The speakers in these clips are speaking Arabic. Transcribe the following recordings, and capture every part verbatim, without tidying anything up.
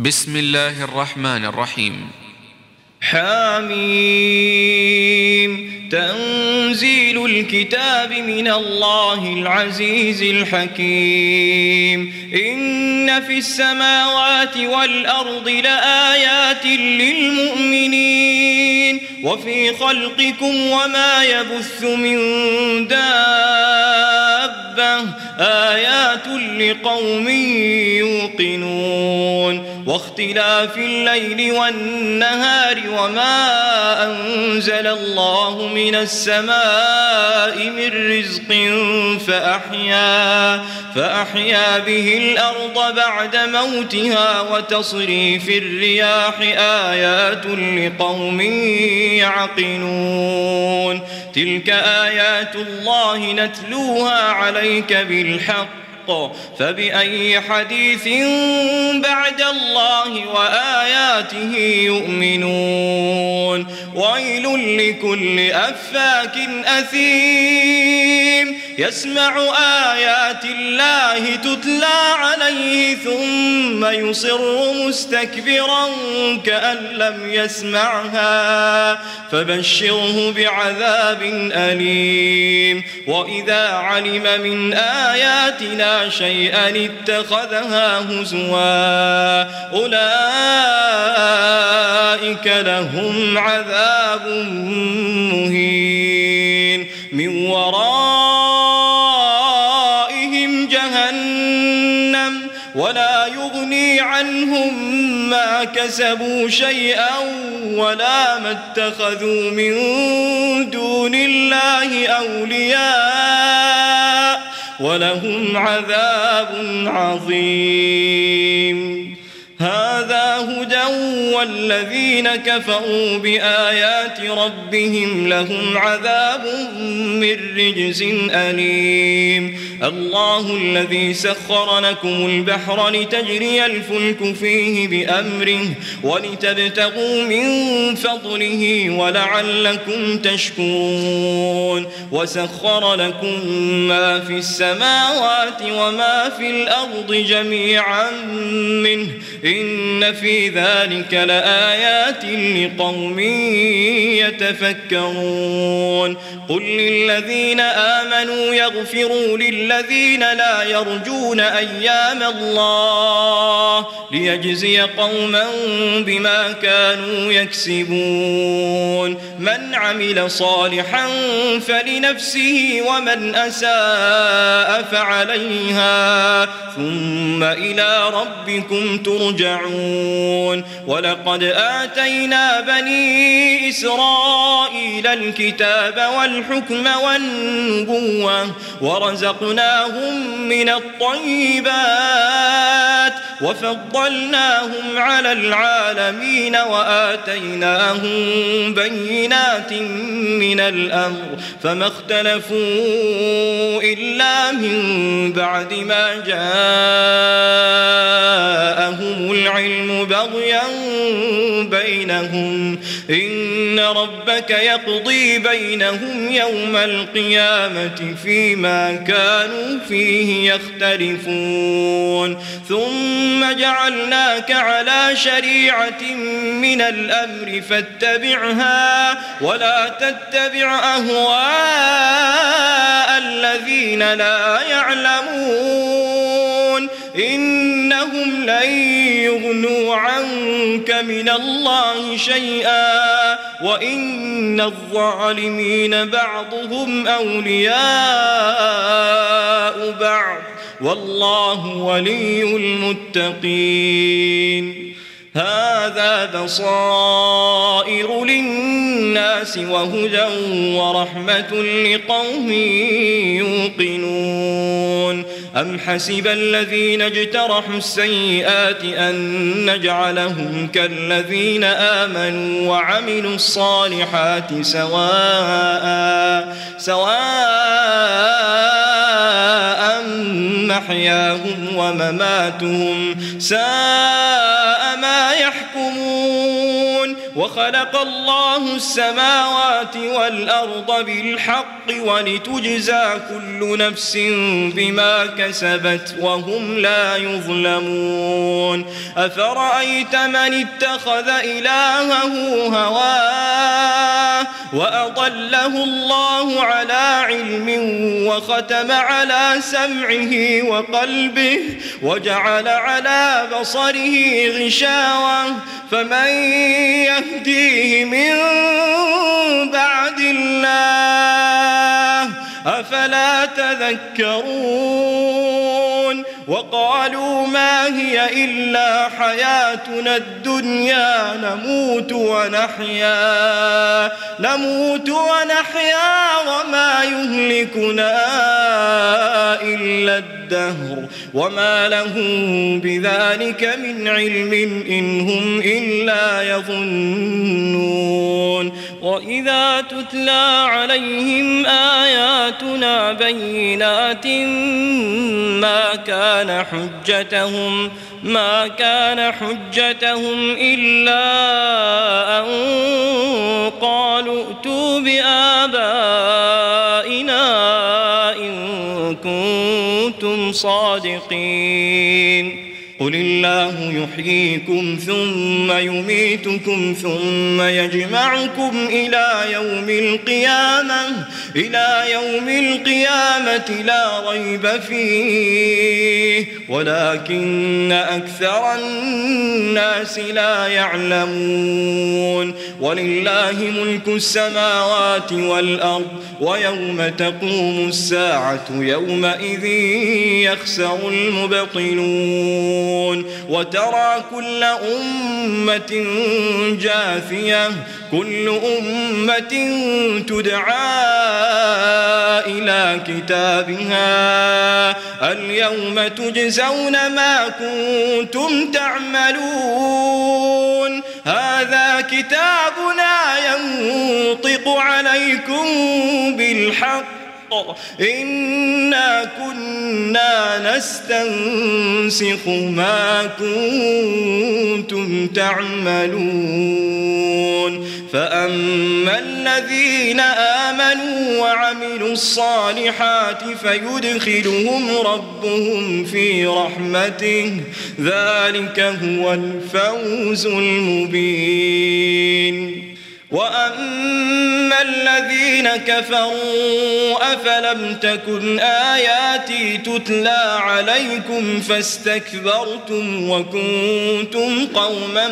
بسم الله الرحمن الرحيم. حميم. تنزيل الكتاب من الله العزيز الحكيم. إن في السماوات والأرض لآيات للمؤمنين وفي خلقكم وما يبث من دابة آيات لقوم يوقنون. واختلاف الليل والنهار وما أنزل الله من السماء من رزق فأحيا, فأحيا به الأرض بعد موتها وتصريف الرياح آيات لقوم يعقلون. تلك آيات الله نتلوها عليك بالحق فبأي حديث بعد الله وآياته يؤمنون. ويل لكل أفاك أثيم يسمع آيات الله تتلى عليه ثم يصر مستكبرا كأن لم يسمعها فبشره بعذاب أليم. وإذا علم من آياتنا شيئا اتخذها هزوا أولئك لهم عذاب مهين من ورائهم جهنم ولا يغني عنهم ما كسبوا شيئا ولا ما اتخذوا من دون الله أولياء ولهم عذاب عظيم. هذا هدى والذين كفروا بآيات ربهم لهم عذاب من رجز أليم. الله الذي سخر لكم البحر لتجري الفلك فيه بأمره ولتبتغوا من فضله ولعلكم تشكرون. وسخر لكم ما في السماوات وما في الأرض جميعا منه إن في ذلك لآيات لقوم يتفكرون. قل للذين آمنوا يغفروا للذين لا يرجون أيام الله ليجزي قوما بما كانوا يكسبون. من عمل صالحا فلنفسه ومن أساء فعليها ثم إلى ربكم ترجعون. ولقد آتينا بني إسرائيل الكتاب والحكم والنبوة ورزقناهم من الطيبات وفضلناهم على العالمين وآتيناهم بينات من الأمر فما اختلفوا إلا من بعد ما جاءهم العلم بغيا بينهم. إن ربك يقضي بينهم يوم القيامة فيما كانوا فيه يختلفون. ثم جعلناك على شريعة من الأمر فاتبعها ولا تتبع أهواء الذين لا يعلمون إنهم لن يغنوا عنك من الله شيئا وإن الظالمين بعضهم أولياء بعض والله ولي المتقين. هذا بصائر للناس وهدى ورحمة لقوم يوقنون. أم حسب الذين اجترحوا السيئات أن نجعلهم كالذين آمنوا وعملوا الصالحات سواء سواء محياهم ومماتهم ساء ما يحكمون. وخلق الله السماوات والأرض بالحق ولتجزى كل نفس بما كسبت وهم لا يظلمون أفرأيت من اتخذ إلهه هواه وأضله الله على علم وختم على سمعه وقلبه وجعل على بصره غشاوة فمن يهديه من بعد الله أفلا تذكرون وقالوا ما هي إلا حياتنا الدنيا نموت ونحيا نموت ونحيا وما يهلكنا إلا الدهر وما لهم بذلك من علم إن هم إلا يظنون وإذا تتلى عليهم آياتنا بينات ما كان حجتهم ما كان حجتهم إلا أن قالوا ائتوا بآبائنا إن كنتم صادقين قل الله يحييكم ثم يميتكم ثم يجمعكم إلى يوم القيامة إلى يوم القيامة لا ريب فيه ولكن أكثر الناس لا يعلمون ولله ملك السماوات والأرض ويوم تقوم الساعة يومئذ يخسر المبطلون وترى كل أمة جاثية كل أمة تدعى إلى كتابها اليوم تجزون ما كنتم تعملون هذا كتابنا ينطق عليكم بالحق إنا كنا نستنسخ ما كنتم تعملون فأما الذين آمنوا وعملوا الصالحات فيدخلهم ربهم في رحمته ذلك هو الفوز المبين وأما الذين كفروا أفلم تكن آياتي تتلى عليكم فاستكبرتم وكنتم قوما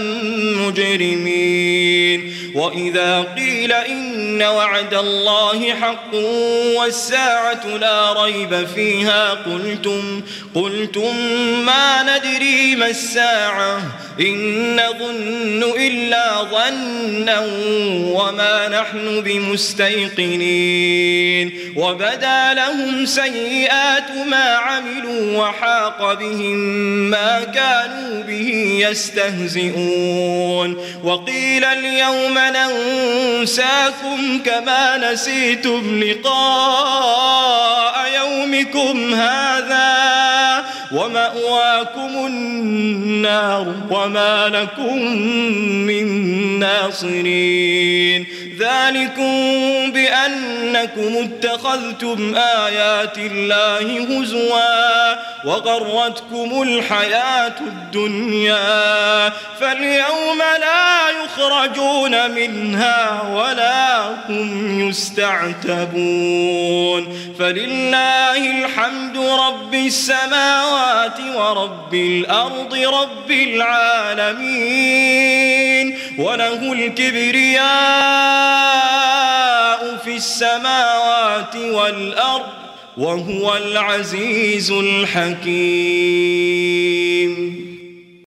مجرمين وإذا قيل إن وعد الله حق والساعة لا ريب فيها قلتم قلتم ما ندري ما الساعة إن نظن إلا ظنا وما نحن بمستيقنين وبدا لهم سيئات ما عملوا وحاق بهم ما كانوا به يستهزئون وقيل اليوم ننساكم كما نسيتم لقاء يومكم هذا ومأواكم النار وما لكم من ناصرين ذلكم بأنكم اتخذتم آيات الله هزوا وغرتكم الحياة الدنيا فاليوم لا يخرجون منها ولا هم يستعتبون فلله الحمد رب السماوات ورب الأرض رب العالمين وله الكبرياء في السماوات والأرض وهو العزيز الحكيم.